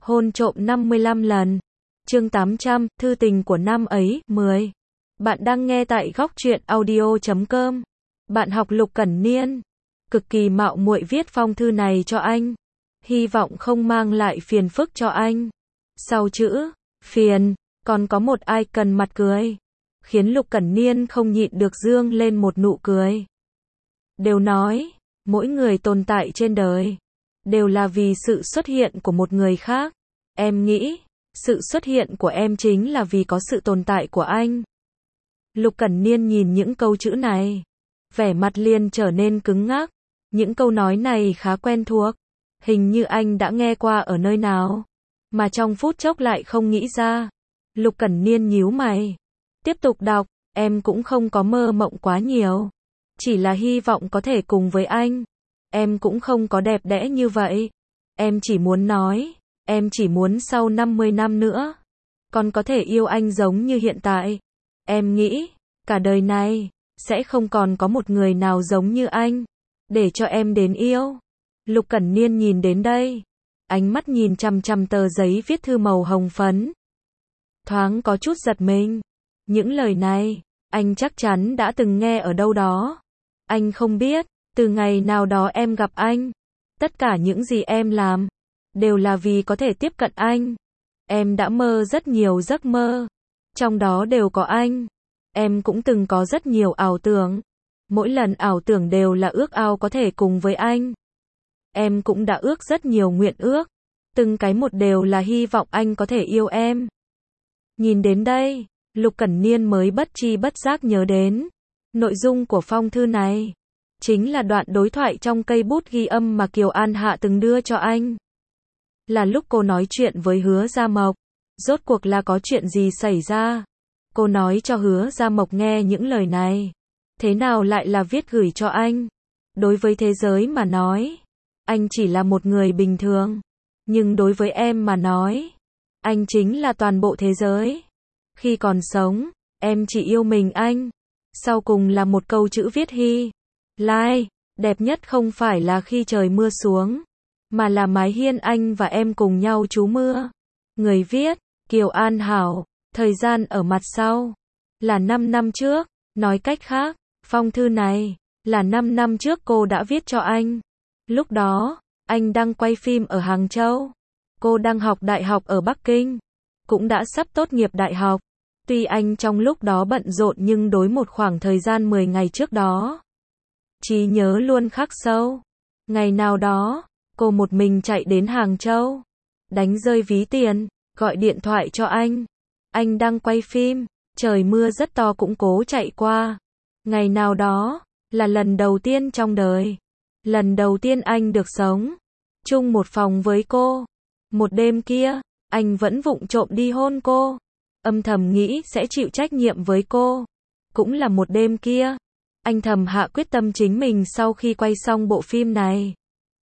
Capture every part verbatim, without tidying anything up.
Hôn trộm năm mươi lăm lần. Chương tám trăm, thư tình của năm ấy, mười. Bạn đang nghe tại góc truyện audio chấm com. Bạn học Lục Cẩn Niên. Cực kỳ mạo muội viết phong thư này cho anh. Hy vọng không mang lại phiền phức cho anh. Sau chữ, phiền, còn có một icon mặt cười. Khiến Lục Cẩn Niên không nhịn được dương lên một nụ cười. Đều nói, mỗi người tồn tại trên đời đều là vì sự xuất hiện của một người khác. Em nghĩ, sự xuất hiện của em chính là vì có sự tồn tại của anh. Lục Cẩn Niên nhìn những câu chữ này, vẻ mặt liền trở nên cứng ngắc. Những câu nói này khá quen thuộc, hình như anh đã nghe qua ở nơi nào, mà trong phút chốc lại không nghĩ ra. Lục Cẩn Niên nhíu mày, tiếp tục đọc, em cũng không có mơ mộng quá nhiều, chỉ là hy vọng có thể cùng với anh. Em cũng không có đẹp đẽ như vậy. Em chỉ muốn nói, em chỉ muốn sau năm mươi năm nữa, còn có thể yêu anh giống như hiện tại. Em nghĩ, cả đời này, sẽ không còn có một người nào giống như anh, để cho em đến yêu. Lục Cẩn Niên nhìn đến đây, ánh mắt nhìn chằm chằm tờ giấy viết thư màu hồng phấn. Thoáng có chút giật mình. Những lời này, anh chắc chắn đã từng nghe ở đâu đó. Anh không biết, từ ngày nào đó em gặp anh, tất cả những gì em làm, đều là vì có thể tiếp cận anh. Em đã mơ rất nhiều giấc mơ, trong đó đều có anh. Em cũng từng có rất nhiều ảo tưởng, mỗi lần ảo tưởng đều là ước ao có thể cùng với anh. Em cũng đã ước rất nhiều nguyện ước, từng cái một đều là hy vọng anh có thể yêu em. Nhìn đến đây, Lục Cẩn Niên mới bất tri bất giác nhớ đến nội dung của phong thư này. Chính là đoạn đối thoại trong cây bút ghi âm mà Kiều An Hạ từng đưa cho anh. Là lúc cô nói chuyện với Hứa Gia Mộc. Rốt cuộc là có chuyện gì xảy ra? Cô nói cho Hứa Gia Mộc nghe những lời này. Thế nào lại là viết gửi cho anh? Đối với thế giới mà nói, anh chỉ là một người bình thường. Nhưng đối với em mà nói, anh chính là toàn bộ thế giới. Khi còn sống, em chỉ yêu mình anh. Sau cùng là một câu chữ viết hy lai, đẹp nhất không phải là khi trời mưa xuống, mà là mái hiên anh và em cùng nhau trú mưa. Người viết, Kiều An Hảo, thời gian ở mặt sau, là năm năm trước, nói cách khác, phong thư này, là năm năm trước cô đã viết cho anh. Lúc đó, anh đang quay phim ở Hàng Châu, cô đang học đại học ở Bắc Kinh, cũng đã sắp tốt nghiệp đại học. Tuy anh trong lúc đó bận rộn nhưng đối một khoảng thời gian mười ngày trước đó, trí nhớ luôn khắc sâu. Ngày nào đó, cô một mình chạy đến Hàng Châu, đánh rơi ví tiền, gọi điện thoại cho anh. Anh đang quay phim, trời mưa rất to cũng cố chạy qua. Ngày nào đó, là lần đầu tiên trong đời, lần đầu tiên anh được sống chung một phòng với cô. Một đêm kia, anh vẫn vụng trộm đi hôn cô, âm thầm nghĩ sẽ chịu trách nhiệm với cô. Cũng là một đêm kia, anh thầm hạ quyết tâm chính mình sau khi quay xong bộ phim này,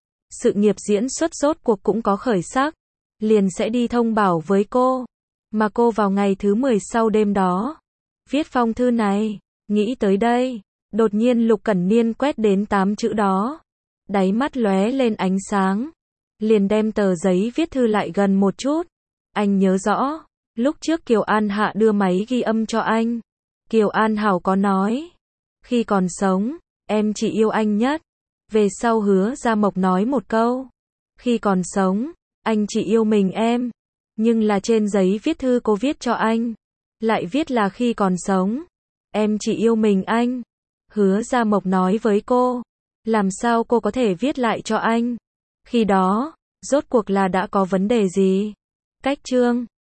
sự nghiệp diễn xuất rốt cuộc cũng có khởi sắc, liền sẽ đi thông báo với cô. Mà cô vào ngày thứ mười sau đêm đó, viết phong thư này. Nghĩ tới đây, đột nhiên Lục Cẩn Niên quét đến tám chữ đó, đáy mắt lóe lên ánh sáng, liền đem tờ giấy viết thư lại gần một chút. Anh nhớ rõ, lúc trước Kiều An Hạ đưa máy ghi âm cho anh, Kiều An Hảo có nói, khi còn sống, em chỉ yêu anh nhất. Về sau Hứa Gia Mộc nói một câu, khi còn sống, anh chỉ yêu mình em. Nhưng là trên giấy viết thư cô viết cho anh, lại viết là khi còn sống, em chỉ yêu mình anh. Hứa Gia Mộc nói với cô, làm sao cô có thể viết lại cho anh? Khi đó, rốt cuộc là đã có vấn đề gì? Cách chương